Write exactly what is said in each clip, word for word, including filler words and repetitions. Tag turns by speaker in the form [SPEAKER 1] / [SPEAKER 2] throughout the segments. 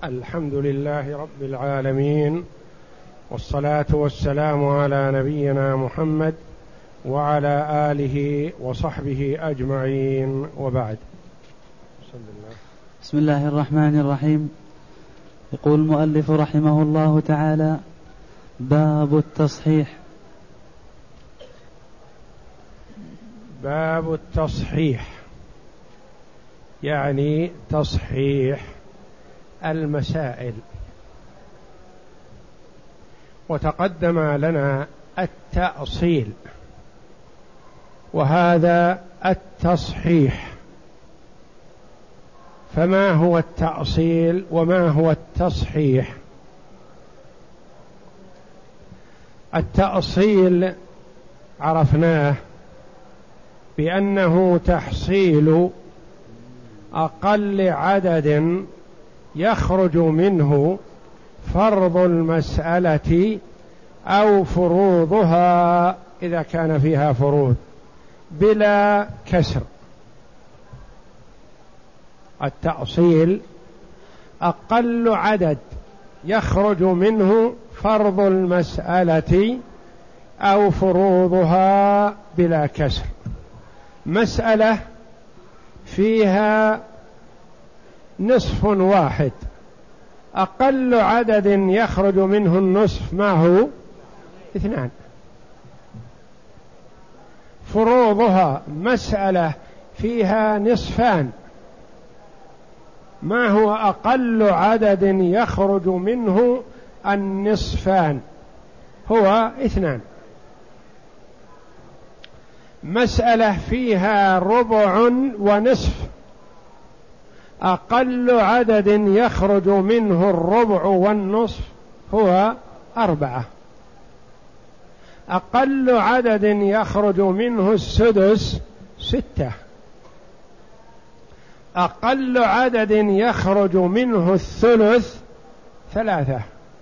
[SPEAKER 1] الحمد لله رب العالمين، والصلاة والسلام على نبينا محمد وعلى آله وصحبه أجمعين، وبعد.
[SPEAKER 2] بسم الله الرحمن الرحيم. يقول المؤلف رحمه الله تعالى: باب التصحيح.
[SPEAKER 1] باب التصحيح يعني تصحيح المسائل. وتقدم لنا التأصيل، وهذا التصحيح. فما هو التأصيل وما هو التصحيح؟ التأصيل عرفناه بأنه تحصيل أقل عدد يخرج منه فرض المسألة أو فروضها إذا كان فيها فروض بلا كسر. التأصيل أقل عدد يخرج منه فرض المسألة أو فروضها بلا كسر. مسألة فيها نصف واحد، أقل عدد يخرج منه النصف ما هو؟ اثنان. فروضها مسألة فيها نصفان، ما هو أقل عدد يخرج منه النصفان؟ هو اثنان. مسألة فيها ربع ونصف، أقل عدد يخرج منه الربع والنصف هو أربعة. أقل عدد يخرج منه السدس ستة. أقل عدد يخرج منه الثلث ثلاثة.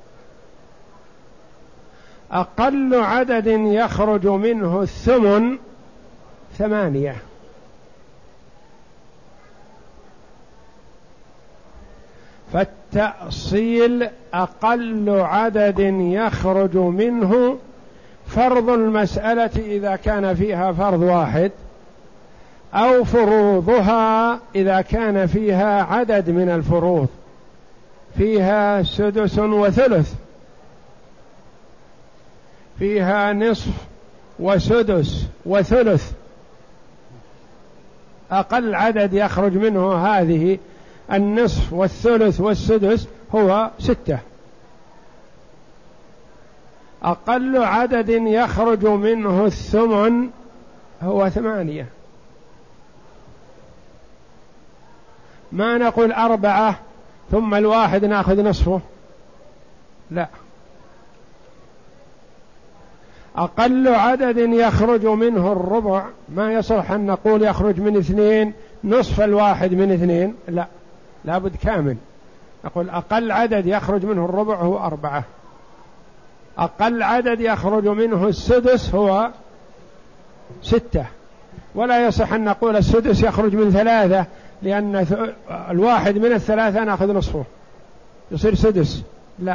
[SPEAKER 1] أقل عدد يخرج منه الثمن ثمانية. فالتأصيل أقل عدد يخرج منه فرض المسألة إذا كان فيها فرض واحد، أو فروضها إذا كان فيها عدد من الفروض، فيها سدس وثلث، فيها نصف وسدس وثلث. أقل عدد يخرج منه هذه النصف والثلث والسدس هو ستة. أقل عدد يخرج منه الثمن هو ثمانية. ما نقول أربعة ثم الواحد نأخذ نصفه، لا. أقل عدد يخرج منه الربع، ما يصح أن نقول يخرج من اثنين نصف الواحد من اثنين، لا، لابد كامل. نقول أقل عدد يخرج منه الربع هو أربعة. أقل عدد يخرج منه السدس هو ستة. ولا يصح أن نقول السدس يخرج من ثلاثة، لأن الواحد من الثلاثة نأخذ نصفه يصير سدس، لا.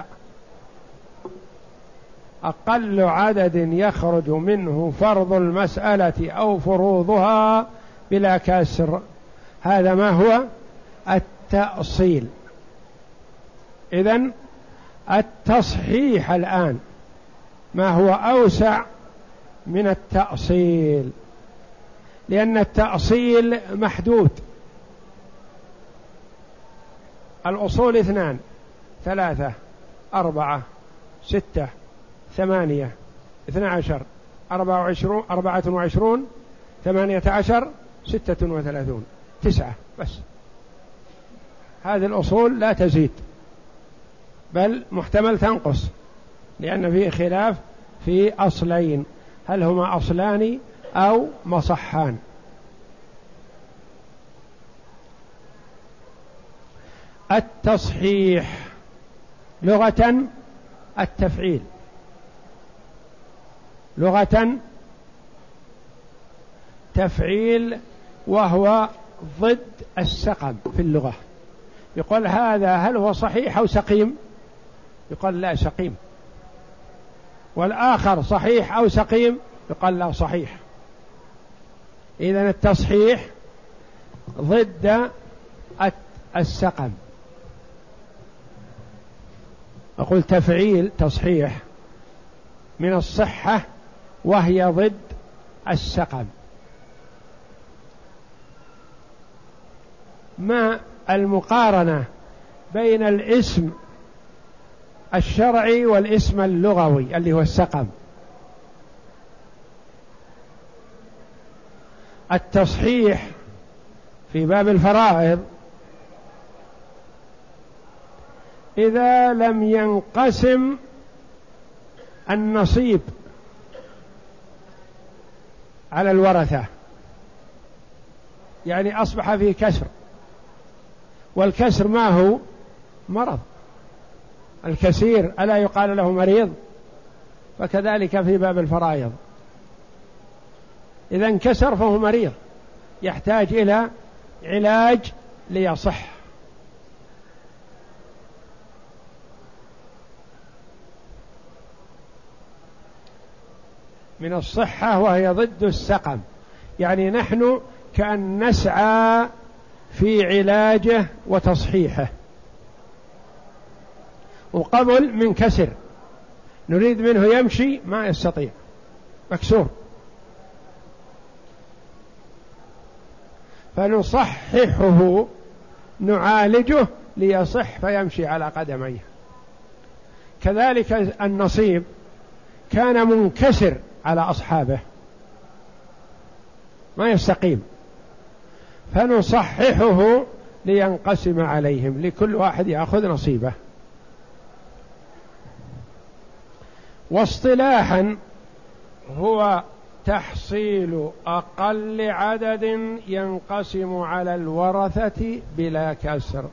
[SPEAKER 1] أقل عدد يخرج منه فرض المسألة أو فروضها بلا كسر، هذا ما هو التأصيل. إذن التصحيح الآن ما هو أوسع من التأصيل، لأن التأصيل محدود. الأصول اثنان، ثلاثة، أربعة، ستة، ثمانية، اثنى عشر، أربعة وعشرون، أربعة وعشرون، ثمانية عشر، ستة وثلاثون، تسعة بس. هذه الأصول لا تزيد، بل محتمل تنقص، لأن فيه خلاف في أصلين، هل هما أصلان أو مصحان. التصحيح لغة التفعيل، لغة تفعيل، وهو ضد السقم في اللغة. يقول هذا هل هو صحيح أو سقيم؟ يقول لا سقيم. والآخر صحيح أو سقيم؟ يقول لا صحيح. إذن التصحيح ضد السقم. أقول تفعيل تصحيح من الصحة وهي ضد السقم. ما المقارنة بين الاسم الشرعي والاسم اللغوي اللي هو السقم؟ التصحيح في باب الفرائض إذا لم ينقسم النصيب على الورثة، يعني أصبح فيه كسر، والكسر ما هو مرض، الكثير ألا يقال له مريض؟ فكذلك في باب الفرائض إذا انكسر فهو مريض يحتاج إلى علاج ليصح. من الصحة وهي ضد السقم، يعني نحن كأن نسعى في علاجه وتصحيحه، وقبل من كسر نريد منه يمشي ما يستطيع، مكسور، فنصححه نعالجه ليصح فيمشي على قدميه. كذلك النصيب كان منكسر على أصحابه ما يستقيم، فنصححه لينقسم عليهم، لكل واحد يأخذ نصيبه. واصطلاحا هو تحصيل أقل عدد ينقسم على الورثة بلا كسر.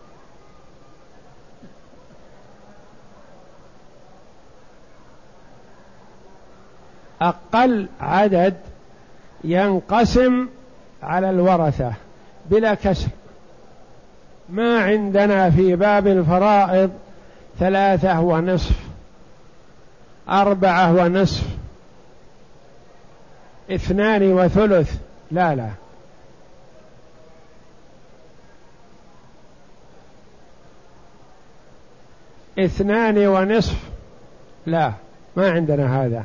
[SPEAKER 1] أقل عدد ينقسم على الورثة بلا كسر. ما عندنا في باب الفرائض ثلاثة ونصف، أربعة ونصف، اثنان وثلث، لا لا، اثنان ونصف، لا، ما عندنا هذا.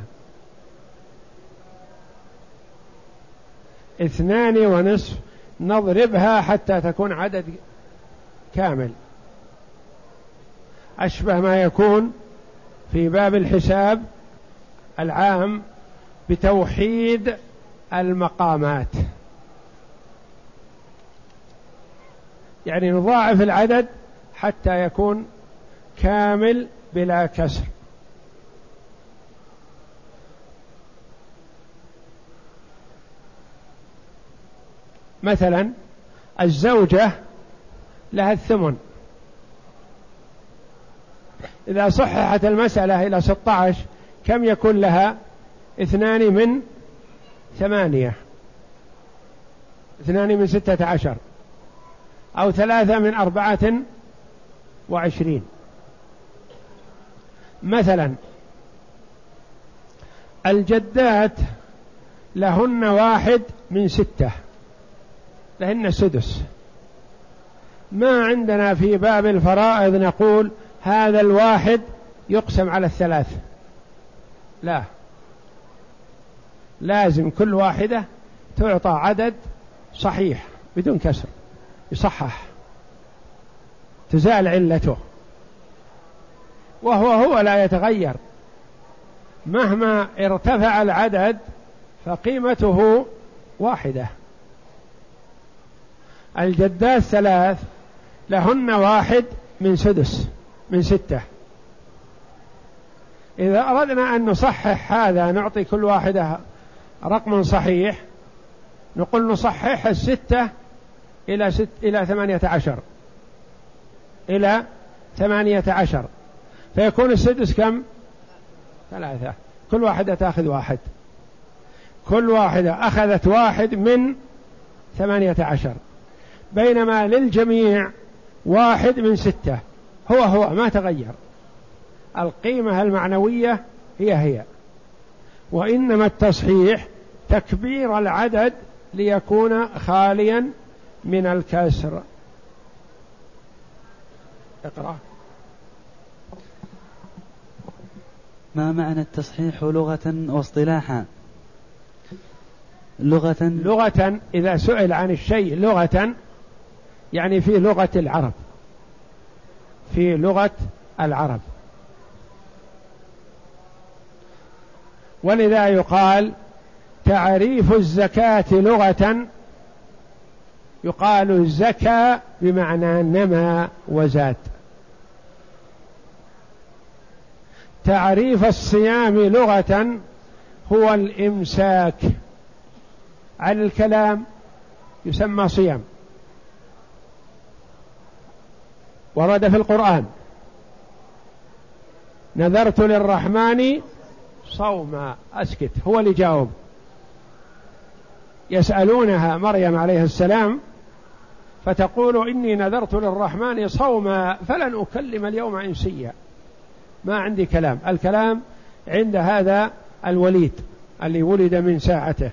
[SPEAKER 1] اثنان ونصف نضربها حتى تكون عدد كامل، أشبه ما يكون في باب الحساب العام بتوحيد المقامات، يعني نضاعف العدد حتى يكون كامل بلا كسر. مثلا الزوجة لها الثمن، إذا صححت المسألة إلى ستة عشر كم يكون لها؟ اثنان من ثمانية، اثنان من ستة عشر، أو ثلاثة من أربعة وعشرين. مثلا الجدات لهن واحد من ستة، لهن سدس. ما عندنا في باب الفرائض نقول هذا الواحد يقسم على الثلاث، لا، لازم كل واحدة تعطى عدد صحيح بدون كسر، يصحح، تزال علته، وهو هو لا يتغير، مهما ارتفع العدد فقيمته واحدة. الجدات ثلاث لهن واحد من سدس من ستة. إذا أردنا أن نصحح هذا نعطي كل واحدة رقم صحيح، نقول نصحح الستة إلى ست إلى ثمانية عشر إلى ثمانية عشر، فيكون السدس كم؟ ثلاثة، كل واحدة تأخذ واحد، كل واحدة أخذت واحد من ثمانية عشر، بينما للجميع واحد من ستة هو هو ما تغير، القيمة المعنوية هي هي، وإنما التصحيح تكبير العدد ليكون خاليا من الكسر. اقرأ.
[SPEAKER 2] ما معنى التصحيح لغة واصطلاحا؟ لغة
[SPEAKER 1] لغة إذا سئل عن الشيء لغة يعني في لغة العرب، في لغة العرب، ولذا يقال تعريف الزكاة لغة يقال زكى بمعنى نمى وزاد. تعريف الصيام لغة هو الإمساك عن الكلام، يسمى صيام، ورد في القرآن نذرت للرحمن صوما، أسكت، هو اللي جاوب. يسألونها مريم عليه السلام فتقول إني نذرت للرحمن صوما فلن أكلم اليوم إنسيا، ما عندي كلام، الكلام عند هذا الوليد اللي ولد من ساعته.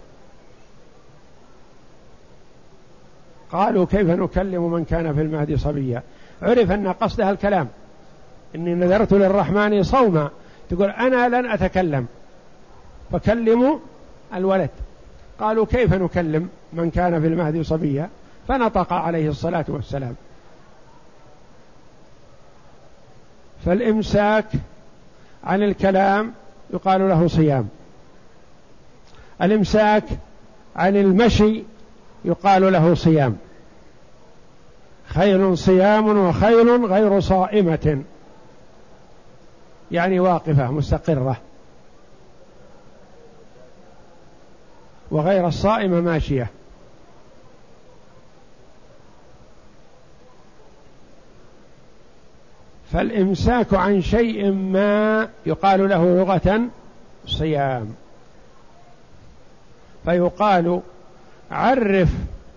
[SPEAKER 1] قالوا كيف نكلم من كان في المهد صبيا، عرف أن قصدها الكلام، إني نذرت للرحمن صوما، تقول أنا لن أتكلم فكلموا الولد. قالوا كيف نكلم من كان في المهد صبيا، فنطق عليه الصلاة والسلام. فالإمساك عن الكلام يقال له صيام، الإمساك عن المشي يقال له صيام. خيل صيام وخيل غير صائمة، يعني واقفة مستقرة، وغير الصائمة ماشية. فالإمساك عن شيء ما يقال له لغة صيام. فيقال عرف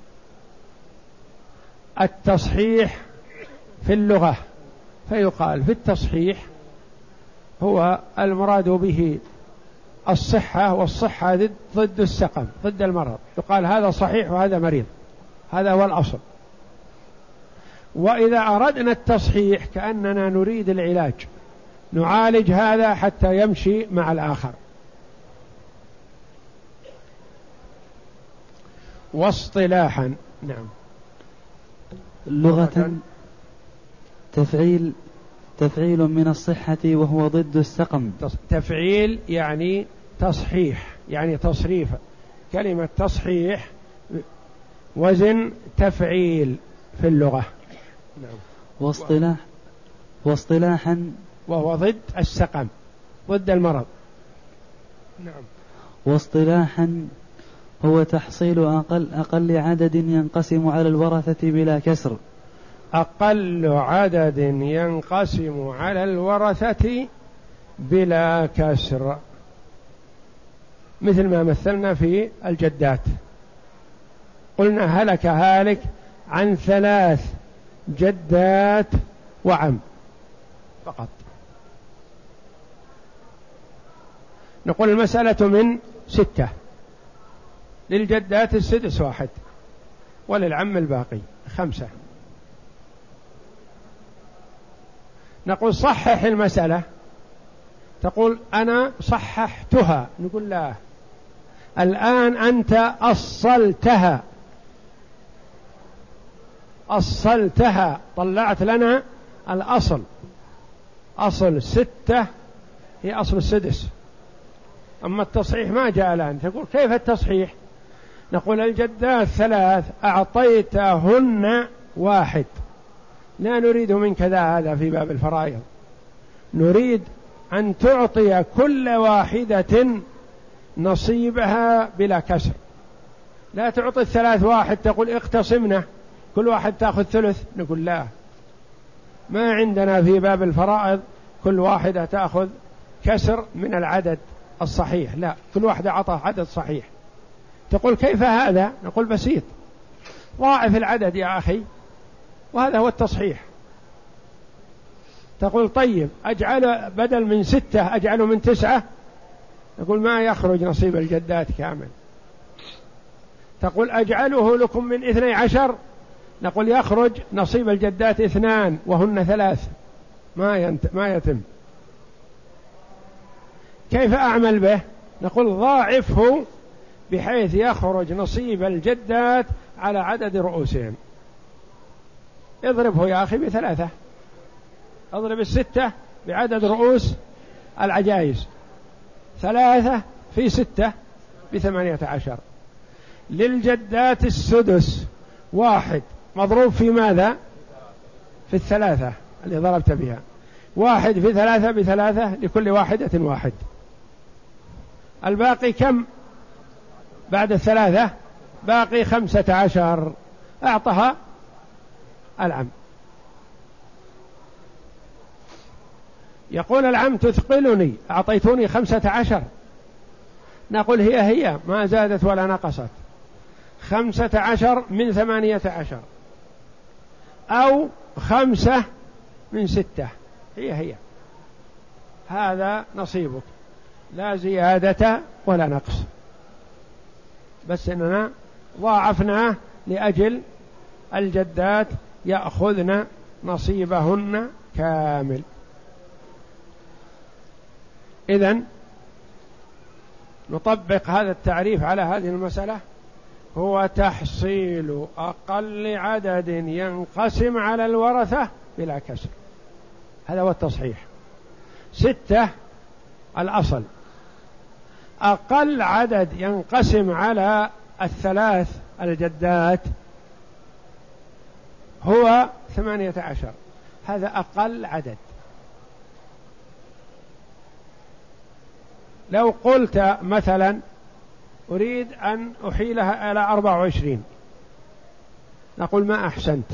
[SPEAKER 1] التصحيح في اللغة، فيقال في التصحيح هو المراد به الصحة، والصحة ضد, ضد السقم، ضد المرض، يقال هذا صحيح وهذا مريض، هذا هو الأصل. وإذا أردنا التصحيح كأننا نريد العلاج، نعالج هذا حتى يمشي مع الآخر. واصطلاحا نعم
[SPEAKER 2] لغة تفعيل تفعيل من الصحة وهو ضد السقم.
[SPEAKER 1] تفعيل يعني تصحيح، يعني تصريف، كلمة تصحيح وزن تفعيل في اللغة. نعم.
[SPEAKER 2] واصطلاح واصطلاحا
[SPEAKER 1] وهو ضد السقم، ضد المرض. نعم.
[SPEAKER 2] واصطلاحا هو تحصيل أقل, أقل عدد ينقسم على الورثة بلا كسر.
[SPEAKER 1] أقل عدد ينقسم على الورثة بلا كسر، مثل ما مثلنا في الجدات، قلنا هلك هالك عن ثلاث جدات وعم فقط. نقول المسألة من ستة، للجدات السدس واحد، وللعم الباقي خمسة. نقول صحح المسألة، تقول أنا صححتها، نقول لا، الآن أنت أصلتها، أصلتها، طلعت لنا الأصل، أصل ستة هي أصل السدس، أما التصحيح ما جاء الآن. تقول كيف التصحيح؟ نقول الجدات ثلاث أعطيتهن واحد، لا نريد منك هذا في باب الفرائض، نريد أن تعطي كل واحدة نصيبها بلا كسر، لا تعطي الثلاث واحد تقول اقتسمنا كل واحد تأخذ ثلث، نقول لا، ما عندنا في باب الفرائض كل واحدة تأخذ كسر من العدد الصحيح، لا، كل واحدة عطى عدد صحيح. تقول كيف هذا؟ نقول بسيط، ضاعف العدد يا أخي وهذا هو التصحيح. تقول طيب أجعل بدل من ستة أجعله من تسعة، نقول ما يخرج نصيب الجدات كامل. تقول أجعله لكم من اثني عشر، نقول يخرج نصيب الجدات اثنان وهن ثلاث، ما ينت... ما يتم. كيف أعمل به؟ نقول ضاعفه بحيث يخرج نصيب الجدات على عدد رؤوسهم. اضربه يا أخي بثلاثة، اضرب الستة بعدد رؤوس العجائز، ثلاثة في ستة بثمانية عشر. للجدات السدس، واحد مضروب في ماذا؟ في الثلاثة اللي ضربت بها، واحد في ثلاثة بثلاثة، لكل واحدة واحد. الباقي كم بعد الثلاثة؟ باقي خمسة عشر، أعطها العم. يقول العم تثقلني، أعطيتوني خمسة عشر، نقول هي هي ما زادت ولا نقصت، خمسة عشر من ثمانية عشر أو خمسة من ستة، هي هي هذا نصيبك، لا زيادة ولا نقص، بس إننا ضاعفناه لأجل الجدات يأخذن نصيبهن كامل. إذن نطبق هذا التعريف على هذه المسألة، هو تحصيل أقل عدد ينقسم على الورثة بلا كسر، هذا هو التصحيح. ستة الأصل، أقل عدد ينقسم على الثلاث الجدات هو ثمانية عشر، هذا أقل عدد. لو قلت مثلا أريد أن أحيلها إلى أربعة وعشرين، نقول ما أحسنت،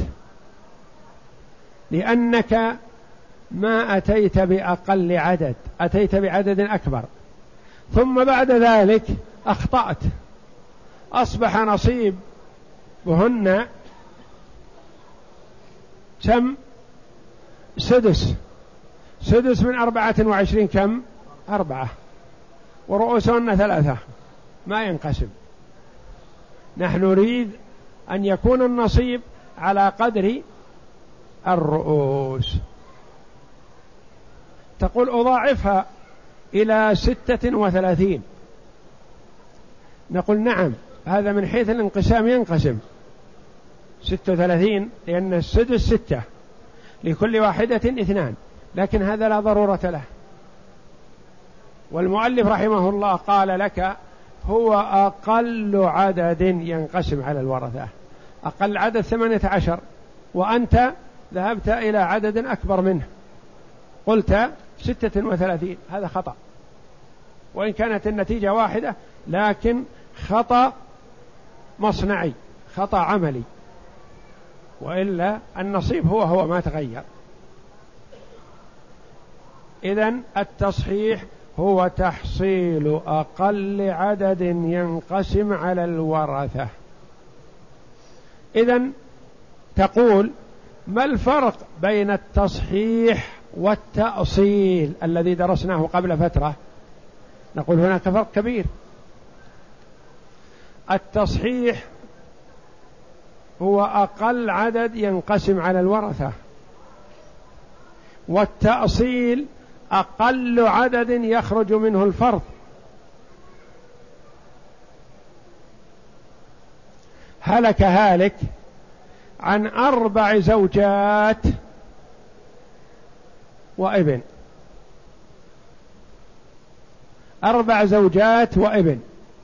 [SPEAKER 1] لأنك ما أتيت بأقل عدد، أتيت بعدد أكبر، ثم بعد ذلك أخطأت، أصبح نصيب بهن كم؟ سدس، سدس من أربعة وعشرين كم؟ أربعة، ورؤوسهن ثلاثة، ما ينقسم. نحن نريد أن يكون النصيب على قدر الرؤوس. تقول أضاعفها إلى ستة وثلاثين، نقول نعم، هذا من حيث الانقسام ينقسم ستة وثلاثين، لأن السدس ستة، لكل واحدة اثنان، لكن هذا لا ضرورة له. والمؤلف رحمه الله قال لك هو أقل عدد ينقسم على الورثة، أقل عدد ثمانية عشر، وأنت ذهبت إلى عدد أكبر منه، قلت ستة وثلاثين، هذا خطأ، وإن كانت النتيجة واحدة لكن خطأ مصنعي، خطأ عملي، وإلا النصيب هو هو ما تغير. إذن التصحيح هو تحصيل أقل عدد ينقسم على الورثة. إذن تقول ما الفرق بين التصحيح والتأصيل الذي درسناه قبل فترة؟ نقول هناك فرق كبير. التصحيح هو أقل عدد ينقسم على الورثة، والتأصيل أقل عدد يخرج منه الفرض. هلك هالك عن أربع زوجات وابن، أربع زوجات وابن،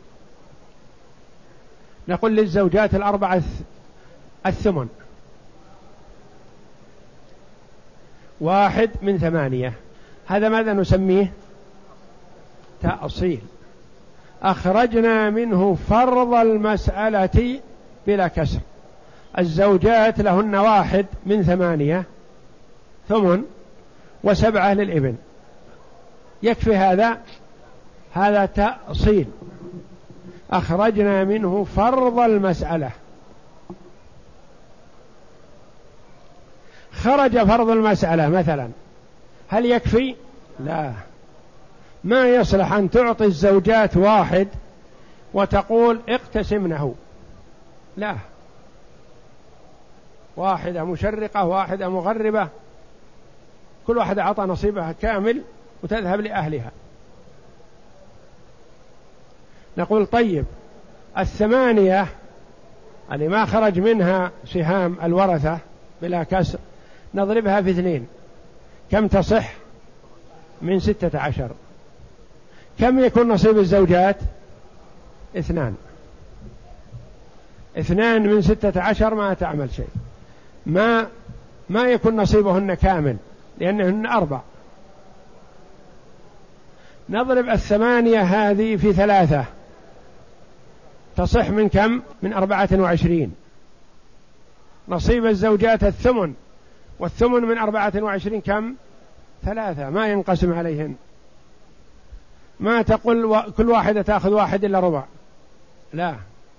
[SPEAKER 1] نقول للزوجات الأربعة الثمن، واحد من ثمانية، هذا ماذا نسميه؟ تأصيل. أخرجنا منه فرض المسألة بلا كسر. الزوجات لهن واحد من ثمانية ثمن، وسبعة للابن، يكفي هذا، هذا تأصيل. أخرجنا منه فرض المسألة. خرج فرض المسألة مثلا، هل يكفي؟ لا، ما يصلح أن تعطي الزوجات واحد وتقول اقتسمنه، لا، واحدة مشرقة واحدة مغربة، كل واحدة أعطى نصيبها كامل وتذهب لأهلها. نقول طيب الثمانية اللي ما خرج منها سهام الورثة بلا كسر نضربها في اثنين، كم تصح؟ من ستة عشر. كم يكون نصيب الزوجات؟ اثنان. اثنان من ستة عشر ما تعمل شيء، ما ما يكون نصيبهن كامل لأنهن أربع. نضرب الثمانية هذه في ثلاثة تصح من كم؟ من أربعة وعشرين. نصيب الزوجات الثمن، والثمن من أربعة وعشرين كم؟ ثلاثة، ما ينقسم عليهن. ما تقول و... كل واحدة تأخذ واحد إلا ربع، لا.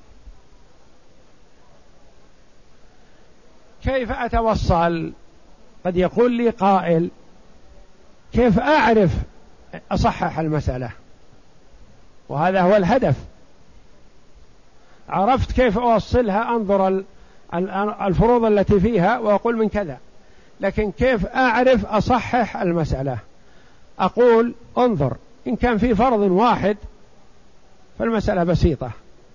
[SPEAKER 1] كيف أتوصل؟ قد يقول لي قائل كيف أعرف أصحح المسألة؟ وهذا هو الهدف. عرفت كيف أوصلها، أنظر الفروض التي فيها وأقول من كذا، لكن كيف أعرف أصحح المسألة؟ أقول انظر، إن كان في فرض واحد فالمسألة بسيطة،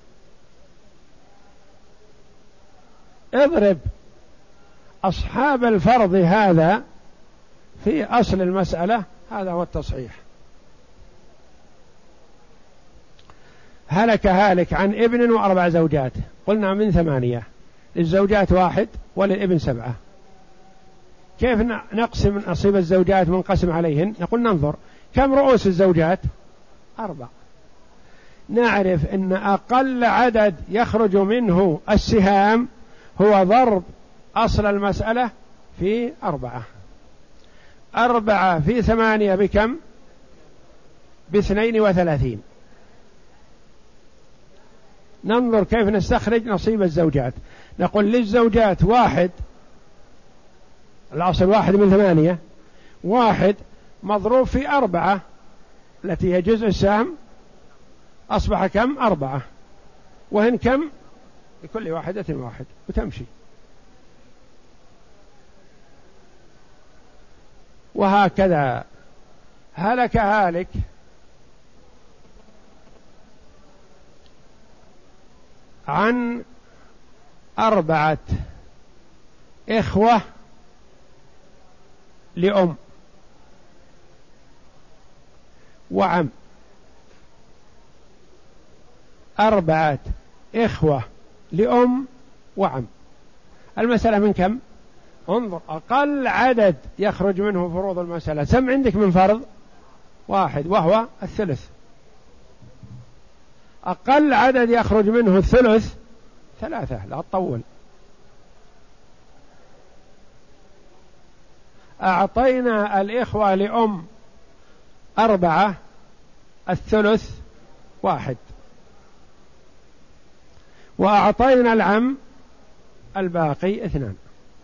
[SPEAKER 1] اضرب أصحاب الفرض هذا في أصل المسألة، هذا هو التصحيح. هلك هالك عن ابن وأربع زوجات، قلنا من ثمانية، للزوجات واحد وللابن سبعة. كيف نقسم نصيب الزوجات منقسم عليهن؟ نقول ننظر كم رؤوس الزوجات؟ أربع. نعرف أن أقل عدد يخرج منه السهام هو ضرب أصل المسألة في أربعة. أربعة في ثمانية بكم؟ باثنين وثلاثين. ننظر كيف نستخرج نصيب الزوجات. نقول للزوجات واحد، الأصل واحد من ثمانية، واحد مضروب في أربعة التي هي جزء السهم، أصبح كم؟ أربعة. وهن كم؟ لكل واحدة واحد، وتمشي. وهكذا هلك هالك عن أربعة إخوة لأم وعم. أربعة إخوة لأم وعم، المسألة من كم؟ انظر أقل عدد يخرج منه فروض المسألة، سم عندك من فرض واحد وهو الثلث. أقل عدد يخرج منه الثلث ثلاثة، لا تطول. أعطينا الإخوة لأم أربعة، الثلث واحد، وأعطينا العم الباقي اثنان.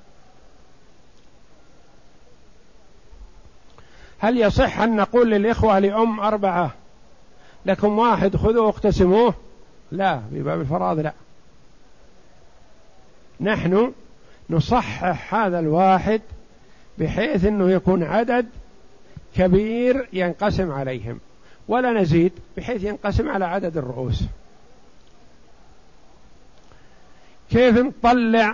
[SPEAKER 1] هل يصح أن نقول للإخوة لأم أربعة لكم واحد خذوا واقتسموه؟ لا، بباب الفرائض لا. نحن نصحح هذا الواحد بحيث أنه يكون عدد كبير ينقسم عليهم، ولا نزيد بحيث ينقسم على عدد الرؤوس. كيف نطلع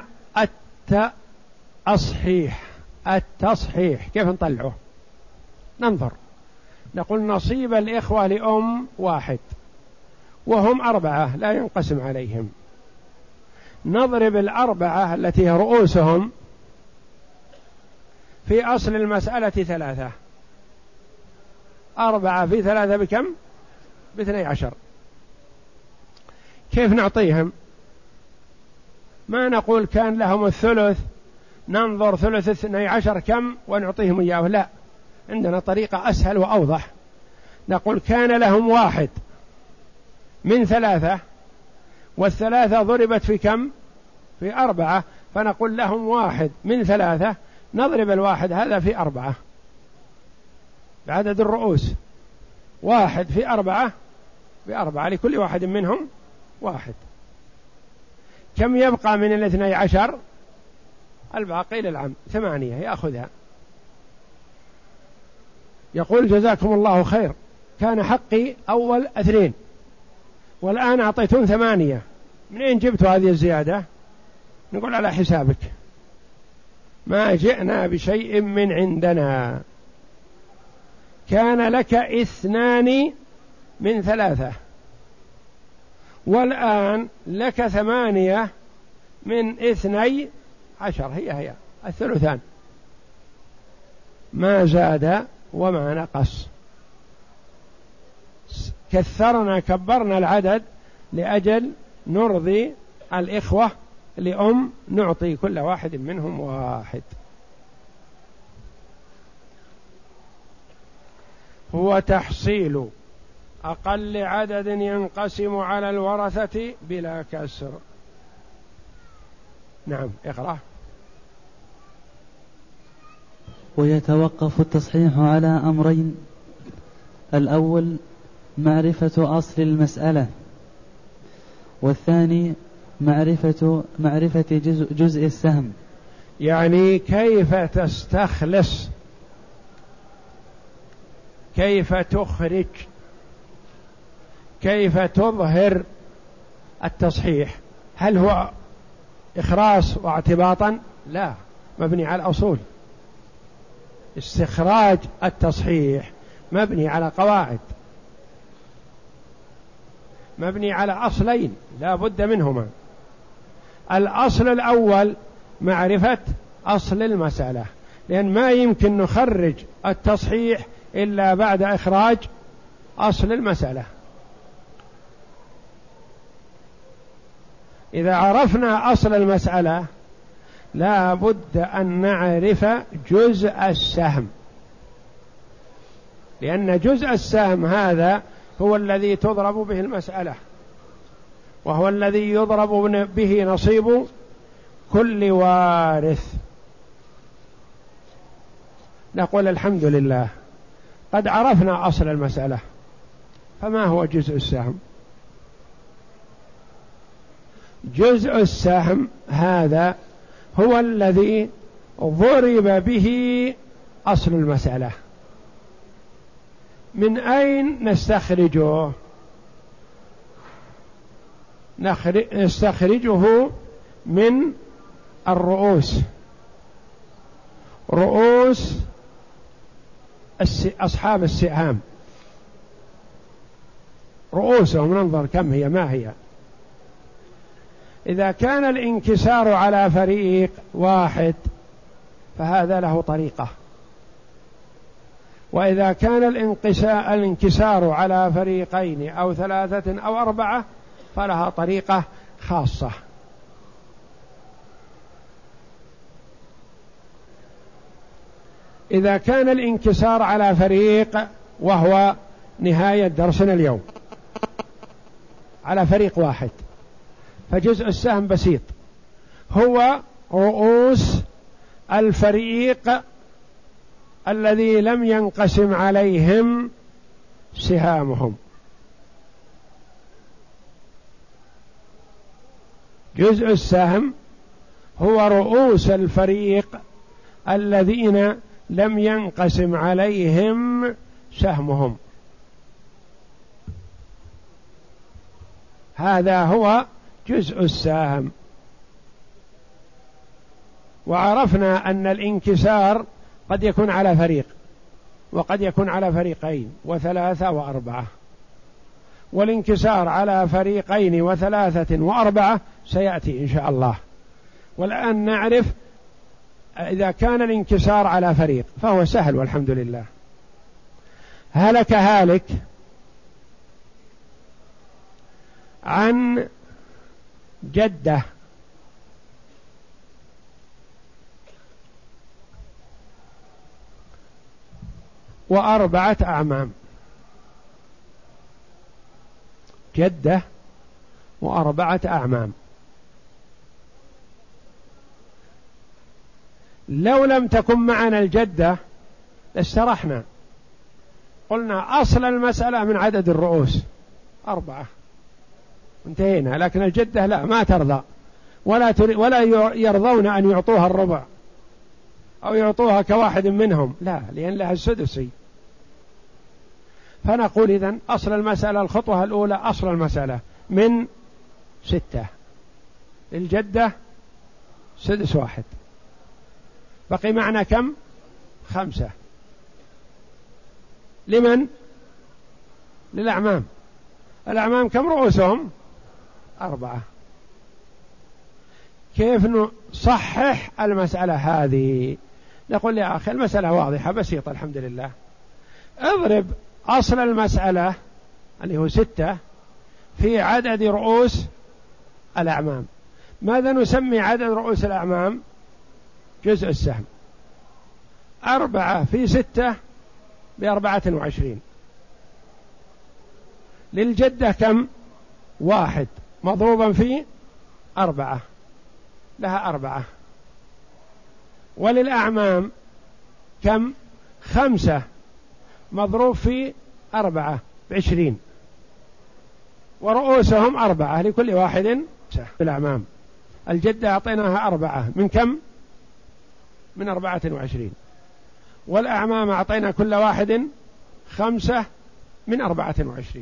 [SPEAKER 1] التصحيح؟ التصحيح كيف نطلعه؟ ننظر، نقول نصيب الإخوة لأم واحد وهم أربعة لا ينقسم عليهم. نضرب الأربعة التي هي رؤوسهم في أصل المسألة ثلاثة. أربعة في ثلاثة بكم؟ باثني عشر. كيف نعطيهم؟ ما نقول كان لهم الثلث ننظر ثلث اثني عشر كم ونعطيهم إياه، لا، عندنا طريقة أسهل وأوضح. نقول كان لهم واحد من ثلاثة، والثلاثة ضربت في كم؟ في أربعة، فنقول لهم واحد من ثلاثة نضرب الواحد هذا في أربعة بعدد الرؤوس، واحد في أربعة بأربعة، لكل واحد منهم واحد. كم يبقى من الاثني عشر؟ الباقي للعم، ثمانية يأخذها. يقول جزاكم الله خير، كان حقي أول اثنين والآن أعطيتون ثمانية، منين جبتوا هذه الزيادة؟ نقول على حسابك، ما جئنا بشيء من عندنا. كان لك اثنان من ثلاثة والآن لك ثمانية من اثني عشر، هي هي الثلثان، ما زاد وما نقص. كثرنا كبرنا العدد لأجل نرضي الإخوة لأم، نعطي كل واحد منهم واحد. هو تحصيل أقل عدد ينقسم على الورثة بلا كسر. نعم اقرأ.
[SPEAKER 2] ويتوقف التصحيح على أمرين: الأول معرفة أصل المسألة، والثاني معرفة معرفة جزء, جزء السهم،
[SPEAKER 1] يعني كيف تستخلص، كيف تخرج، كيف تظهر التصحيح. هل هو إخراص واعتباطا؟ لا، مبني على الأصول. استخراج التصحيح مبني على قواعد، مبني على أصلين لا بد منهما. الأصل الأول معرفة أصل المسألة، لأن ما يمكن نخرج التصحيح إلا بعد إخراج أصل المسألة. إذا عرفنا أصل المسألة لا بد أن نعرف جزء السهم، لأن جزء السهم هذا هو الذي تضرب به المسألة، وهو الذي يضرب به نصيب كل وارث. نقول الحمد لله قد عرفنا أصل المسألة، فما هو جزء السهم؟ جزء السهم هذا هو الذي ضرب به أصل المسألة. من أين نستخرجه؟ نستخرجه من الرؤوس، رؤوس أصحاب السهام، رؤوسهم ننظر كم هي ما هي. إذا كان الانكسار على فريق واحد فهذا له طريقة، وإذا كان الانكسار على فريقين أو ثلاثة أو أربعة فلها طريقة خاصة. إذا كان الانكسار على فريق، وهو نهاية درسنا اليوم، على فريق واحد، فجزء السهم بسيط، هو رؤوس الفريق الذي لم ينقسم عليهم سهامهم. جزء السهم هو رؤوس الفريق الذين لم ينقسم عليهم سهمهم، هذا هو جزء السهم. وعرفنا أن الانكسار قد يكون على فريق، وقد يكون على فريقين وثلاثة وأربعة، والانكسار على فريقين وثلاثة وأربعة سيأتي إن شاء الله. والآن نعرف إذا كان الانكسار على فريق فهو سهل والحمد لله. هلك هالك عن جدة وأربعة أعمام، جدة وأربعة أعمام. لو لم تكن معنا الجدة استرحنا، قلنا أصل المسألة من عدد الرؤوس أربعة انتهينا، لكن الجدة لا، ما ترضى ولا, ولا يرضون أن يعطوها الربع أو يعطوها كواحد منهم، لا، لأن لها السدسي. فنقول إذن أصل المسألة الخطوة الأولى أصل المسألة من ستة، للجدة سدس واحد، بقي معنا كم؟ خمسة. لمن؟ للأعمام. الأعمام كم رؤوسهم؟ أربعة. كيف نصحح المسألة هذه؟ نقول يا أخي المسألة واضحة بسيطة الحمد لله، اضرب أصل المسألة اللي هو ستة في عدد رؤوس الأعمام. ماذا نسمي عدد رؤوس الأعمام؟ جزء السهم. أربعة في ستة بأربعة وعشرين. للجدة كم؟ واحد مضروبا في أربعة، لها أربعة. وللأعمام كم؟ خمسة مضروب في أربعة بعشرين، ورؤوسهم أربعة لكل واحد. الأعمام الجدة أعطيناها أربعة من كم؟ من أربعة وعشرين. والأعمام أعطينا كل واحد خمسة من أربعة وعشرين.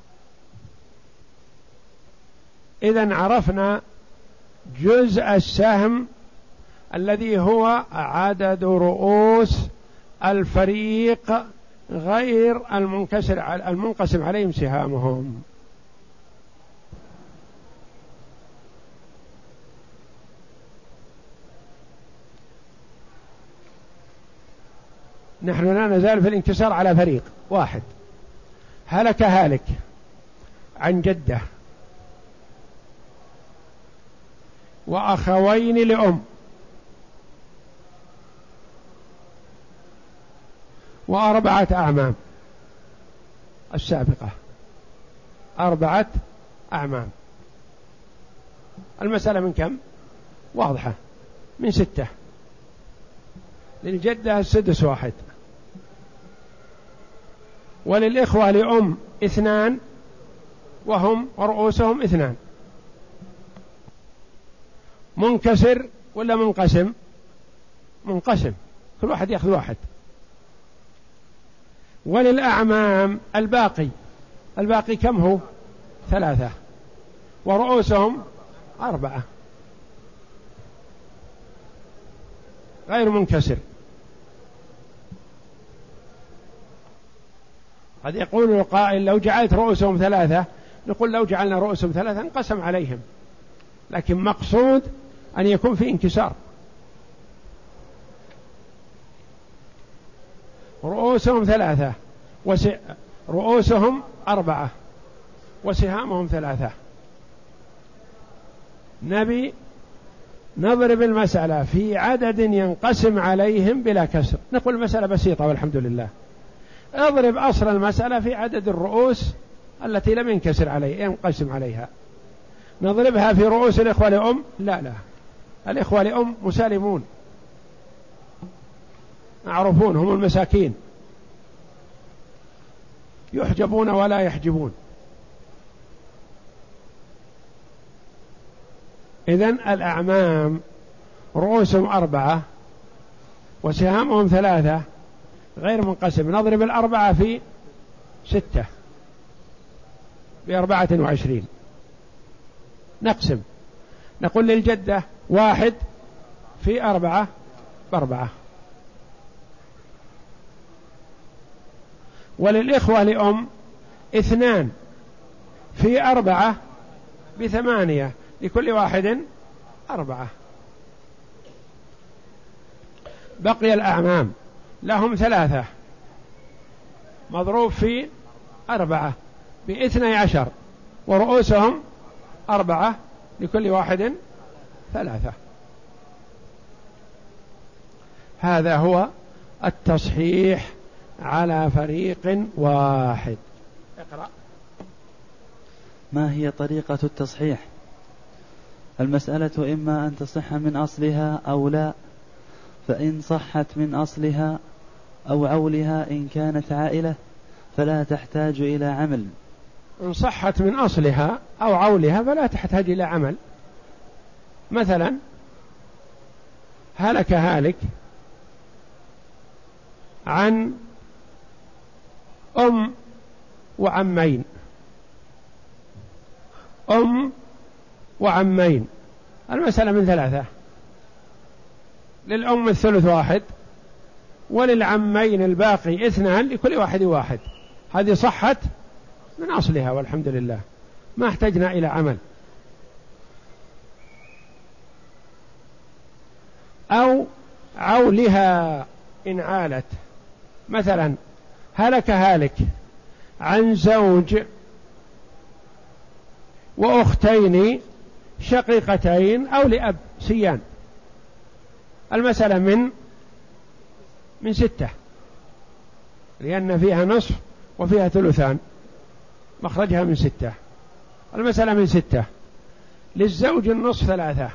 [SPEAKER 1] إذن عرفنا جزء السهم الذي هو عدد رؤوس الفريق غير المنكسر المنقسم عليهم سهامهم. نحن لا نزال في الانكسار على فريق واحد. هلك هالك عن جدة وأخوين لأم وأربعة أعمام. السابقة أربعة أعمام. المسألة من كم؟ واضحة، من ستة. للجدة السدس واحد، وللإخوة لأم اثنان وهم ورؤوسهم اثنان. منكسر ولا منقسم؟ منقسم، كل واحد يأخذ واحد. وللأعمام الباقي، الباقي كم هو؟ ثلاثة، ورؤوسهم أربعة غير منكسر. قد يقول القائل لو جعلت رؤوسهم ثلاثة، نقول لو جعلنا رؤوسهم ثلاثة انقسم عليهم، لكن مقصود أن يكون في انكسار. رؤوسهم ثلاثة وس... رؤوسهم أربعة وسهامهم ثلاثة. نبي نضرب المسألة في عدد ينقسم عليهم بلا كسر. نقول المسألة بسيطة والحمد لله. اضرب أصل المسألة في عدد الرؤوس التي لم ينكسر عليه ينقسم عليها. نضربها في رؤوس الإخوة لأم؟ لا لا، الإخوة لأم مسالمون معروفون، هم المساكين يحجبون ولا يحجبون. إذن الأعمام رؤوسهم أربعة وسهامهم ثلاثة غير منقسم. نضرب الأربعة في ستة بأربعة وعشرين، نقسم. نقول للجدة واحد في أربعة بأربعة، وللإخوة لأم اثنان في أربعة بثمانية، لكل واحد أربعة. بقي الأعمام لهم ثلاثة مضروب في أربعة باثني عشر، ورؤوسهم أربعة لكل واحد ثلاثة. هذا هو التصحيح على فريق واحد. اقرأ.
[SPEAKER 2] ما هي طريقة التصحيح؟ المسألة إما أن تصح من أصلها أو لا، فإن صحت من أصلها أو عولها إن كانت عائلة فلا تحتاج إلى عمل.
[SPEAKER 1] إن صحت من أصلها أو عولها فلا تحتاج إلى عمل. مثلا هلك هالك عن أم وعمين، أم وعمين، المسألة من ثلاثة، للأم الثلث واحد وللعمين الباقي اثنان لكل واحد واحد. هذه صحت من أصلها والحمد لله، ما احتجنا إلى عمل. أو عولها إن عالت، مثلا هلك هالك عن زوج وأختين شقيقتين أو لأب سيان، المسألة من من ستة، لأن فيها نصف وفيها ثلثان، مخرجها من ستة، المسألة من ستة. للزوج النصف ثلاثة،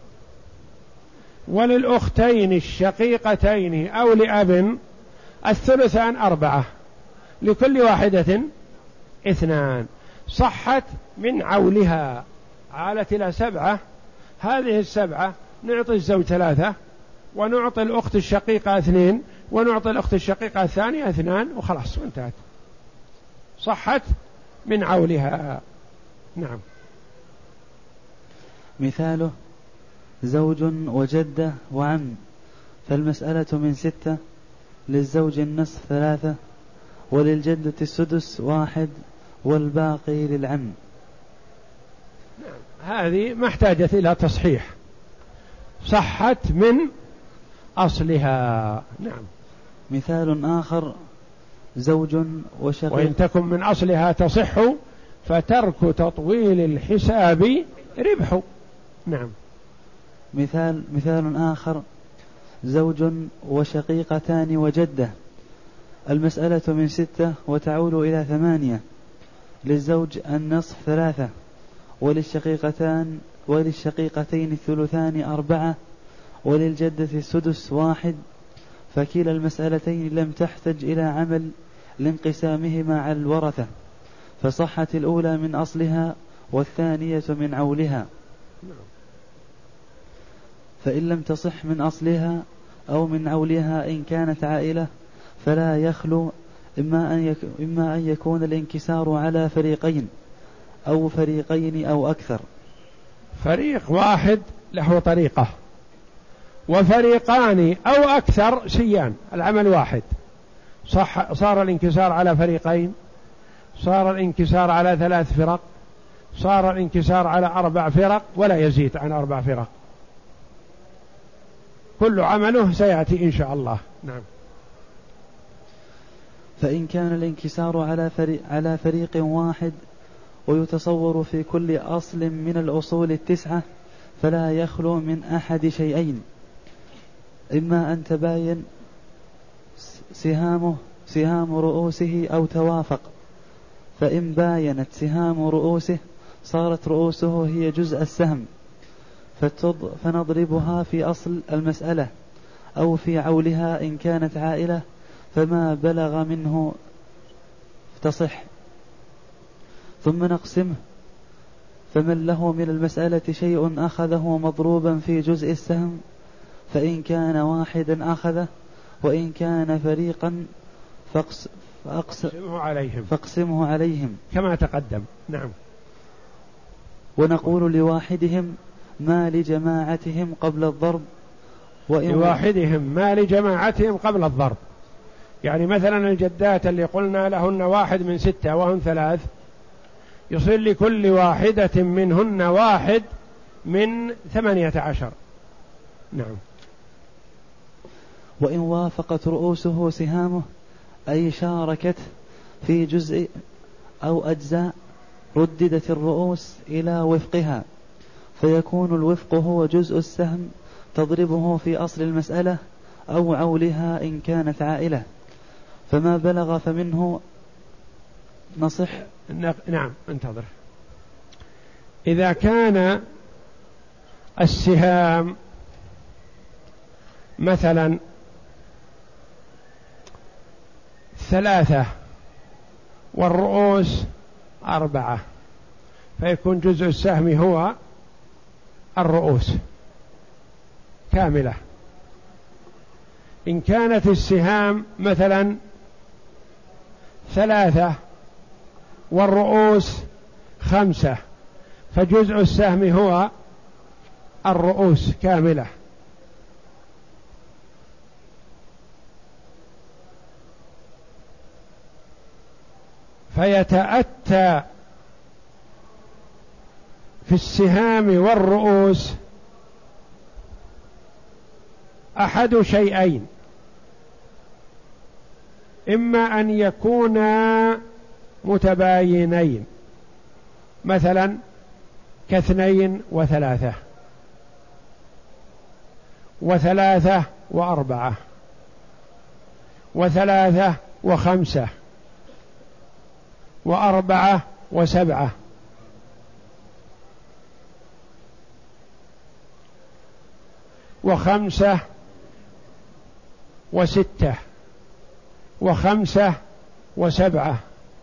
[SPEAKER 1] وللأختين الشقيقتين أو لأب الثلثان أربعة، لكل واحدة اثنان. صحت من عولها، عالت إلى سبعة، هذه السبعة نعطي الزوج ثلاثة ونعطي الأخت الشقيقة اثنين ونعطي الأخت الشقيقة الثانية اثنان وخلاص وانتهت، صحت من عولها. نعم.
[SPEAKER 2] مثاله زوج وجدة وعم، فالمسألة من ستة، للزوج النصف ثلاثة، وللجدة السدس واحد، والباقي للعم.
[SPEAKER 1] نعم. هذه ما احتاجت إلى تصحيح، صحت من أصلها. نعم.
[SPEAKER 2] مثال آخر زوج وشقيق،
[SPEAKER 1] وإن تكن من أصلها تصح فترك تطويل الحساب ربح. نعم.
[SPEAKER 2] مثال مثال آخر زوج وشقيقتان وجدة، المسألة من ستة وتعول إلى ثمانية، للزوج النصف ثلاثة، وللشقيقتان وللشقيقتين الثلثان أربعة، وللجدة السدس واحد، فكلا المسألتين لم تحتج إلى عمل لانقسامهما على الورثة، فصحت الأولى من أصلها والثانية من عولها. فإن لم تصح من أصلها أو من عولها إن كانت عائلة فلا يخلو إما أن, يك إما أن يكون الانكسار على فريقين أو فريقين أو أكثر.
[SPEAKER 1] فريق واحد له طريقة، وفريقان أو أكثر سيان، العمل واحد. صح، صار الانكسار على فريقين، صار الانكسار على ثلاث فرق، صار الانكسار على أربع فرق ولا يزيد عن أربع فرق، كل عمله سيأتي إن شاء الله. نعم.
[SPEAKER 2] فإن كان الانكسار على فريق, على فريق واحد ويتصور في كل أصل من الأصول التسعة فلا يخلو من أحد شيئين، إما أن تباين سهامه سهام رؤوسه أو توافق، فإن باينت سهام رؤوسه صارت رؤوسه هي جزء السهم فنضربها في أصل المسألة، أو في عولها إن كانت عائلة فما بلغ منه تصح، ثم نقسمه، فمن له من المسألة شيء أخذه مضروبا في جزء السهم، فإن كان واحدا أخذه، وإن كان فريقا فاقس فاقسمه عليهم. فاقسمه عليهم
[SPEAKER 1] كما تقدم. نعم.
[SPEAKER 2] ونقول لواحدهم ما لجماعتهم قبل الضرب،
[SPEAKER 1] وإن لواحدهم ما لجماعتهم قبل الضرب، يعني مثلا الجدات اللي قلنا لهن واحد من ستة وهن ثلاث، يصير لكل واحدة منهن واحد من ثمانية عشر. نعم.
[SPEAKER 2] وإن وافقت رؤوسه سهامه أي شاركت في جزء أو أجزاء رددت الرؤوس إلى وفقها، فيكون الوفق هو جزء السهم تضربه في أصل المسألة أو عولها إن كانت عائلة، فما بلغ فمنه نصح.
[SPEAKER 1] نعم. انتظر. إذا كان السهام مثلا ثلاثة والرؤوس أربعة، فيكون جزء السهم هو الرؤوس كاملة. إن كانت السهام مثلا ثلاثة والرؤوس خمسة، فجزء السهم هو الرؤوس كاملة. فيتأتى في السهام والرؤوس أحد شيئين: إما أن يكونا متباينين، مثلا كاثنين وثلاثة، وثلاثة وأربعة، وثلاثة وخمسة، وأربعة وسبعة، وخمسة وستة، وخمسة وسبعة،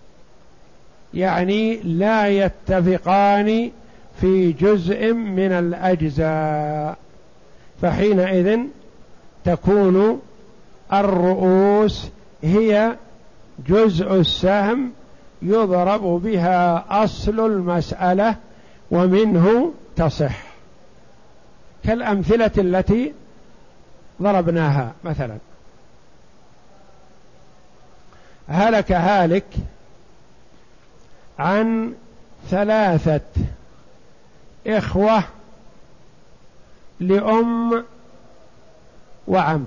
[SPEAKER 1] يعني لا يتفقان في جزء من الأجزاء، فحينئذ تكون الرؤوس هي جزء السهم يضرب بها أصل المسألة ومنه تصح، كالأمثلة التي ضربناها. مثلا هلك هالك عن ثلاثة إخوة لأم وعم،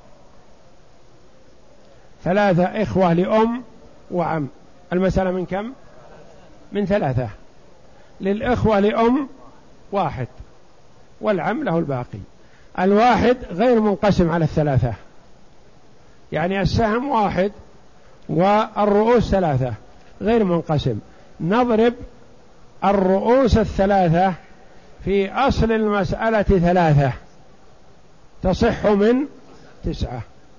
[SPEAKER 1] ثلاثة إخوة لأم وعم، المسألة من كم؟ من ثلاثة. للإخوة لأم واحد، والعم له الباقي. الواحد غير منقسم على الثلاثة، يعني السهم واحد والرؤوس ثلاثة غير منقسم. نضرب الرؤوس الثلاثة في أصل المسألة ثلاثة تصح من تسعة.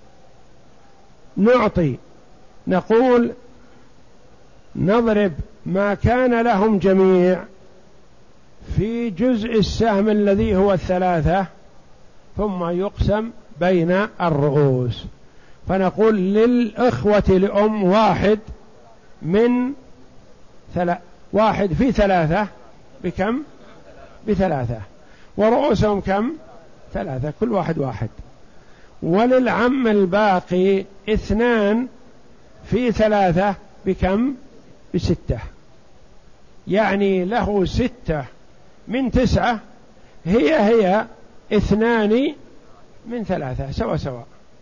[SPEAKER 1] نعطي نقول نضرب ما كان لهم جميع في جزء السهم الذي هو الثلاثة، ثم يقسم بين الرؤوس، فنقول للإخوة لأم واحد من ثلاثة، واحد في ثلاثة بكم؟ بثلاثة، ورؤوسهم كم؟ ثلاثة، كل واحد واحد. وللعم الباقي اثنان في ثلاثة بكم؟ بستة، يعني له ستة من تسعة هي هي اثنان من ثلاثة، سوا سوا.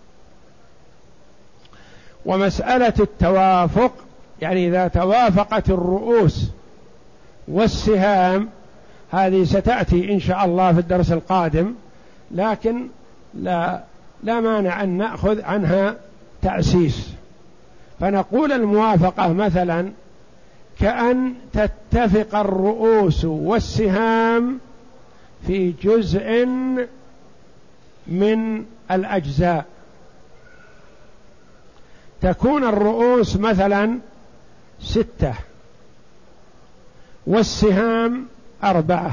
[SPEAKER 1] ومسألة التوافق، يعني إذا توافقت الرؤوس والسهام، هذه ستأتي إن شاء الله في الدرس القادم، لكن لا, لا مانع أن نأخذ عنها تأسيس. فنقول الموافقة مثلا كأن تتفق الرؤوس والسهام في جزء من الأجزاء، تكون الرؤوس مثلا ستة والسهام أربعة.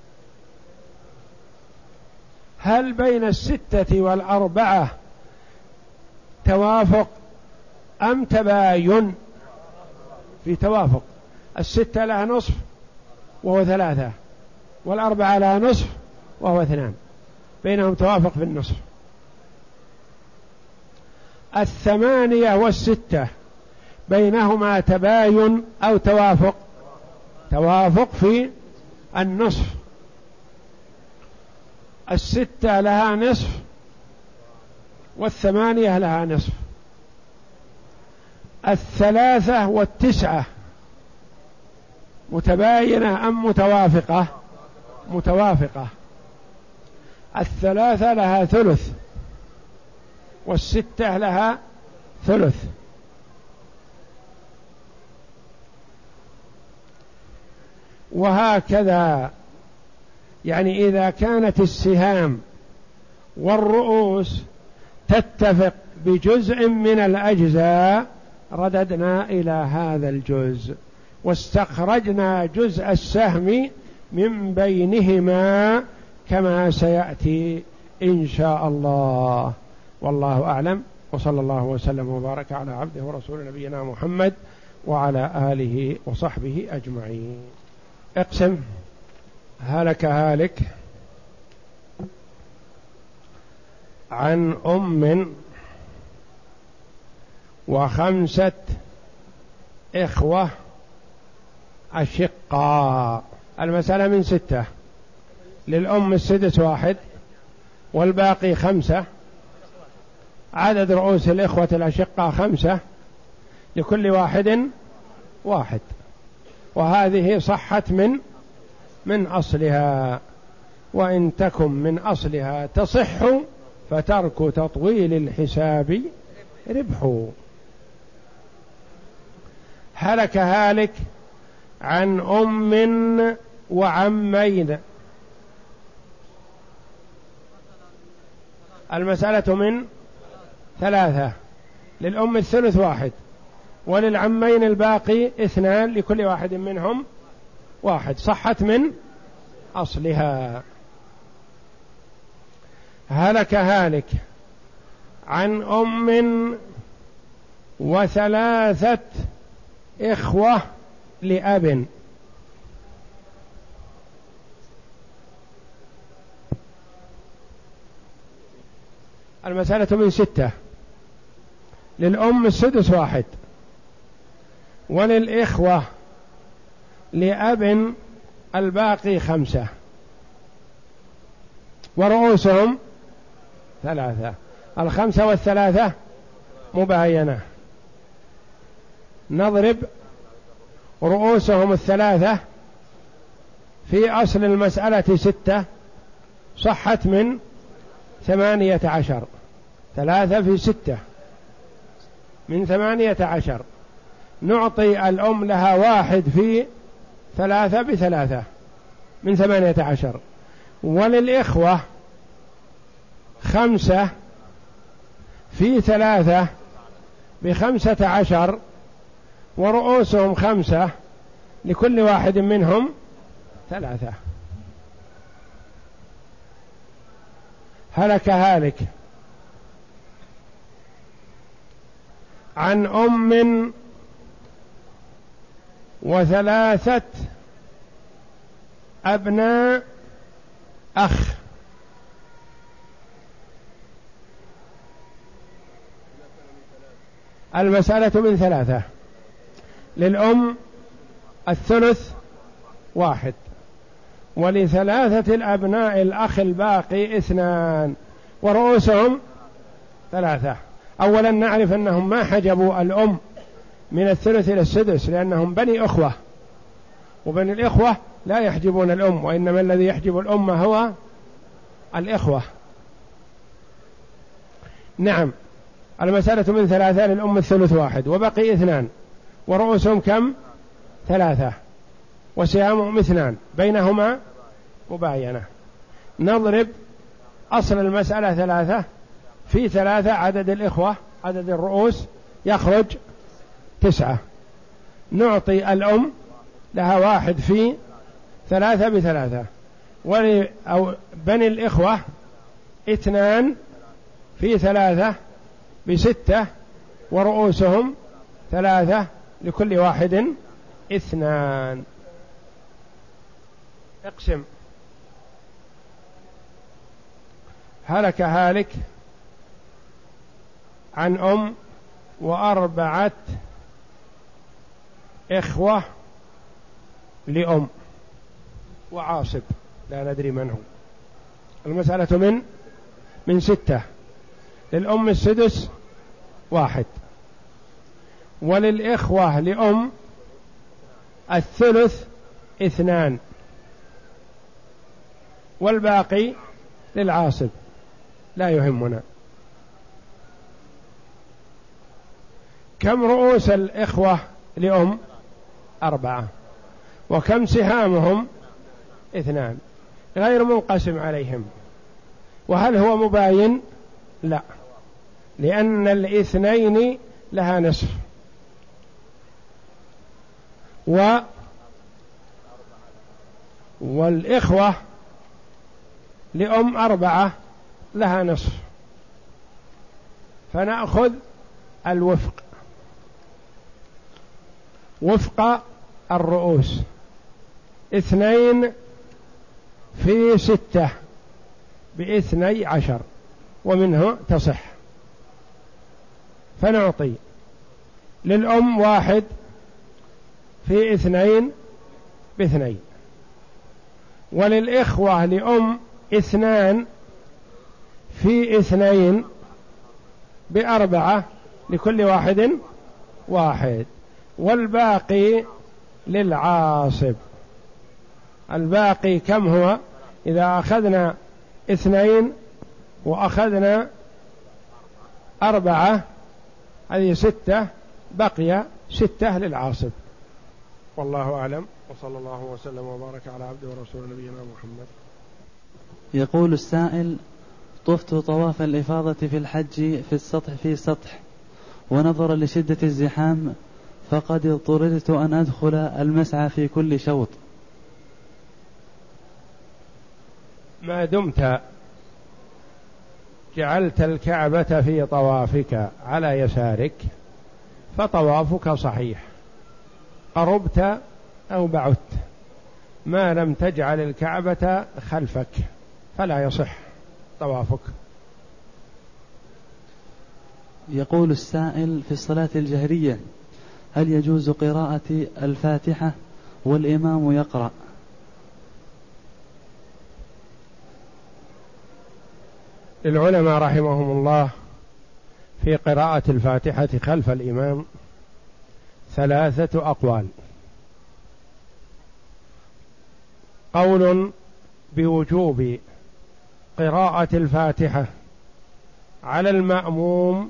[SPEAKER 1] هل بين الستة والأربعة توافق أم تباين؟ في توافق. الستة لها نصف وهو ثلاثة، والأربعة لها نصف وهو اثنان، بينهم توافق في النصف. الثمانية والستة بينهما تباين أو توافق؟ توافق في النصف. الستة لها نصف والثمانية لها نصف. الثلاثة والتسعة متباينة أم متوافقة؟ متوافقة. الثلاثة لها ثلث والستة لها ثلث. وهكذا، يعني إذا كانت السهام والرؤوس تتفق بجزء من الأجزاء رددنا إلى هذا الجزء واستخرجنا جزء السهم من بينهما كما سيأتي إن شاء الله. والله أعلم، وصلى الله وسلم وبارك على عبده ورسول نبينا محمد وعلى آله وصحبه أجمعين. اقسم. هلك هالك عن أم وخمسة إخوة أشقاء. المسألة من ستة، للأم السدس واحد والباقي خمسة، عدد رؤوس الإخوة الأشقاء خمسة، لكل واحد واحد، وهذه صحت من من أصلها، وإن تكن من أصلها تصح فترك تطويل الحساب ربح. هلك هالك عن أم وعمين. المسألة من ثلاثة، للأم الثلث واحد، وللعمين الباقي اثنان، لكل واحد منهم واحد، صحت من أصلها. هلك هالك عن أم وثلاثة إخوة لأب. المسألة من ستة، للأم السدس واحد، وللإخوة لأب الباقي خمسة، ورؤوسهم ثلاثة. الخمسة والثلاثة مباينة، نضرب رؤوسهم الثلاثة في أصل المسألة ستة، صحت من ثمانية عشر، ثلاثة في ستة من ثمانية عشر، نعطي الأم لها واحد في ثلاثة بثلاثة من ثمانية عشر، وللإخوة خمسة في ثلاثة بخمسة عشر، ورؤوسهم خمسة، لكل واحد منهم ثلاثة. هلك هالك عن أم وثلاثة أبناء أخ. المسألة من ثلاثة، للأم الثلث واحد، ولثلاثة الأبناء الأخ الباقي اثنان، ورؤوسهم ثلاثة. أولا نعرف أنهم ما حجبوا الأم من الثلث إلى السدس، لأنهم بني أخوة، وبني الإخوة لا يحجبون الأم، وإنما الذي يحجب الأم هو الإخوة. نعم. المسألة من ثلاثة، للأم الثلث واحد، وبقي اثنان، ورؤوسهم كم؟ ثلاثة، وسهامهم اثنان، بينهما مباينة. نضرب أصل المسألة ثلاثة في ثلاثة، عدد الإخوة عدد الرؤوس يخرج تسعة، نعطي الأم لها واحد في ثلاثة بثلاثة، ول أو بني الإخوة اثنان في ثلاثة بستة، ورؤوسهم ثلاثة، لكل واحد اثنان. اقسم. هلك هالك عن أم وأربعة إخوة لأم وعاصب، لا ندري من هو. المسألة من من ستة، للأم السدس واحد، وللإخوة لأم الثلث اثنان، والباقي للعاصب، لا يهمنا. كم رؤوس الإخوة لأم؟ أربعة. وكم سهامهم؟ اثنان، غير منقسم عليهم، وهل هو مباين؟ لا، لأن الاثنين لها نصف، و والإخوة لأم أربعة لها نصف، فنأخذ الوفق وفق الرؤوس، اثنين في ستة باثني عشر، ومنه تصح. فنعطي للأم واحد في اثنين باثنين، وللإخوة لأم اثنان في اثنين بأربعة، لكل واحد واحد، والباقي للعاصب. الباقي كم هو؟ إذا أخذنا اثنين وأخذنا أربعة، هذه ستة، بقي ستة للعاصب. والله أعلم، وصلى الله وسلم وبارك على عبده ورسول نبينا محمد.
[SPEAKER 2] يقول السائل: طفت طواف الإفاضة في الحج في السطح في سطح، ونظرا لشدة الزحام فقد اضطررت أن أدخل المسعى في كل شوط.
[SPEAKER 1] ما دمت جعلت الكعبة في طوافك على يسارك فطوافك صحيح، قربت أو بعدت، ما لم تجعل الكعبة خلفك فلا يصح طوافك.
[SPEAKER 2] يقول السائل: في الصلاة الجهرية هل يجوز قراءة الفاتحة والإمام يقرأ؟
[SPEAKER 1] العلماء رحمهم الله في قراءة الفاتحة خلف الإمام ثلاثة أقوال. قول بوجوب قراءة الفاتحة على المأموم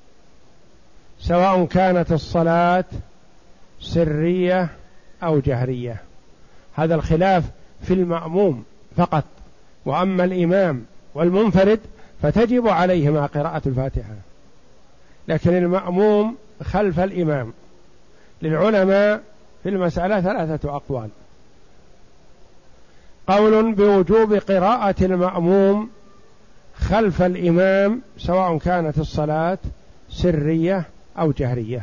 [SPEAKER 1] سواء كانت الصلاة سرية أو جهرية، هذا الخلاف في المأموم فقط، وأما الإمام والمنفرد فتجب عليهما قراءة الفاتحة، لكن المأموم خلف الإمام للعلماء في المسألة ثلاثة أقوال. قول بوجوب قراءة المأموم خلف الإمام سواء كانت الصلاة سرية أو جهرية.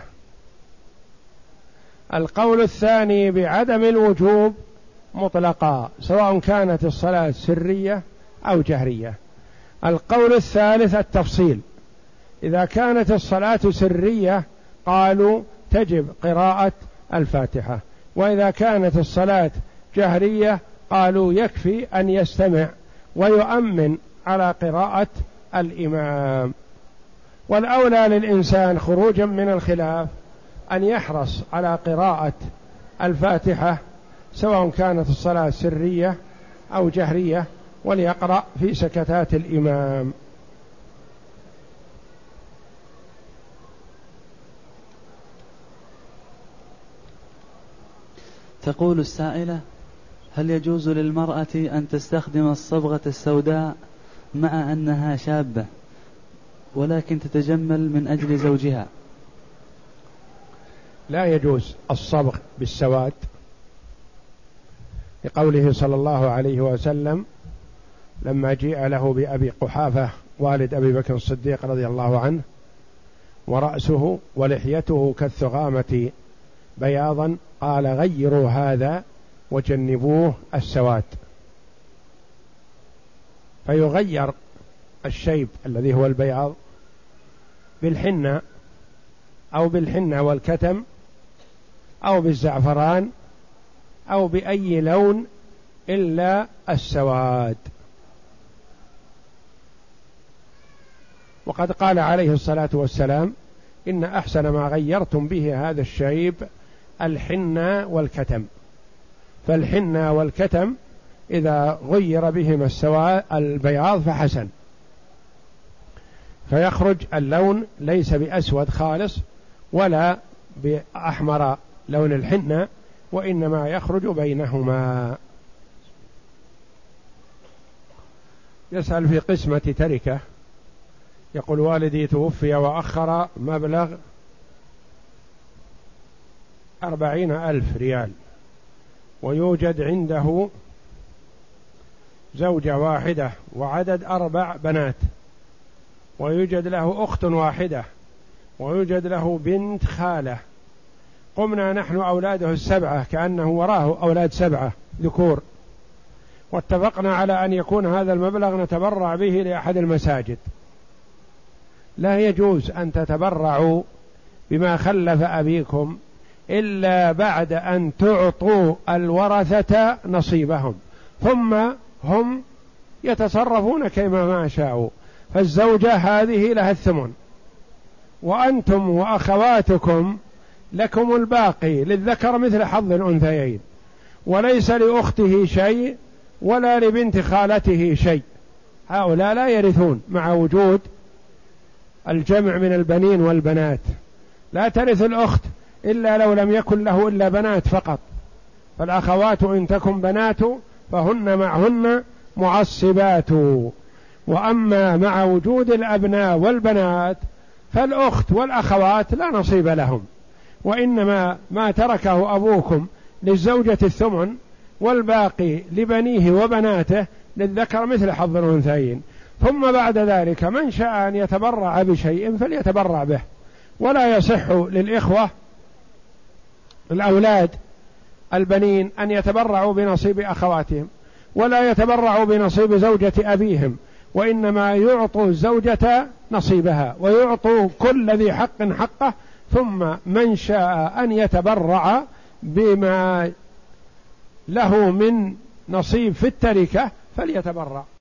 [SPEAKER 1] القول الثاني بعدم الوجوب مطلقا سواء كانت الصلاة سرية أو جهرية. القول الثالث التفصيل، إذا كانت الصلاة سرية قالوا تجب قراءة الفاتحة، وإذا كانت الصلاة جهرية قالوا يكفي أن يستمع ويؤمن على قراءة الإمام. والأولى للإنسان خروجا من الخلاف أن يحرص على قراءة الفاتحة سواء كانت الصلاة سرية أو جهرية، وليقرأ في سكتات الإمام.
[SPEAKER 2] تقول السائلة: هل يجوز للمرأة أن تستخدم الصبغة السوداء مع أنها شابة ولكن تتجمل من أجل زوجها؟
[SPEAKER 1] لا يجوز الصبغ بالسواد، لقوله صلى الله عليه وسلم لما جيء له بأبي قحافة والد أبي بكر الصديق رضي الله عنه ورأسه ولحيته كالثغامة بياضا، قال: غيروا هذا وجنبوه السواد. فيغير الشيب الذي هو البياض بالحنة أو بالحنة والكتم أو بالزعفران أو بأي لون إلا السواد. وقد قال عليه الصلاة والسلام: إن أحسن ما غيرتم به هذا الشيب الحنة والكتم. فالحنة والكتم إذا غير بهما السواد البياض فحسن، فيخرج اللون ليس بأسود خالص ولا بأحمر لون الحنة، وإنما يخرج بينهما. يسأل في قسمة تركة، يقول والدي توفي وأخر مبلغ أربعين ألف ريال، ويوجد عنده زوجة واحدة وعدد أربع بنات، ويوجد له أخت واحدة، ويوجد له بنت خالة. قمنا نحن أولاده السبعة، كأنه وراه أولاد سبعة ذكور، واتفقنا على أن يكون هذا المبلغ نتبرع به لأحد المساجد. لا يجوز أن تتبرعوا بما خلف أبيكم إلا بعد أن تعطوا الورثة نصيبهم، ثم هم يتصرفون كما ما شاءوا. فالزوجة هذه لها الثمن، وأنتم وأخواتكم لكم الباقي، للذكر مثل حظ الأنثيين، وليس لأخته شيء ولا لبنت خالته شيء، هؤلاء لا يرثون مع وجود الجمع من البنين والبنات. لا ترث الأخت إلا لو لم يكن له إلا بنات فقط، فالأخوات إن تكن بنات فهن معهن معصبات. وأما مع وجود الأبناء والبنات فالأخت والأخوات لا نصيب لهم، وإنما ما تركه أبوكم للزوجة الثمن، والباقي لبنيه وبناته للذكر مثل حظ الأنثيين. ثم بعد ذلك من شاء أن يتبرع بشيء فليتبرع به، ولا يصح للإخوة الأولاد البنين أن يتبرعوا بنصيب أخواتهم، ولا يتبرعوا بنصيب زوجة أبيهم، وإنما يعطوا الزوجة نصيبها، ويعطوا كل ذي حق حقه. ثم من شاء أن يتبرع بما له من نصيب في التركة فليتبرع.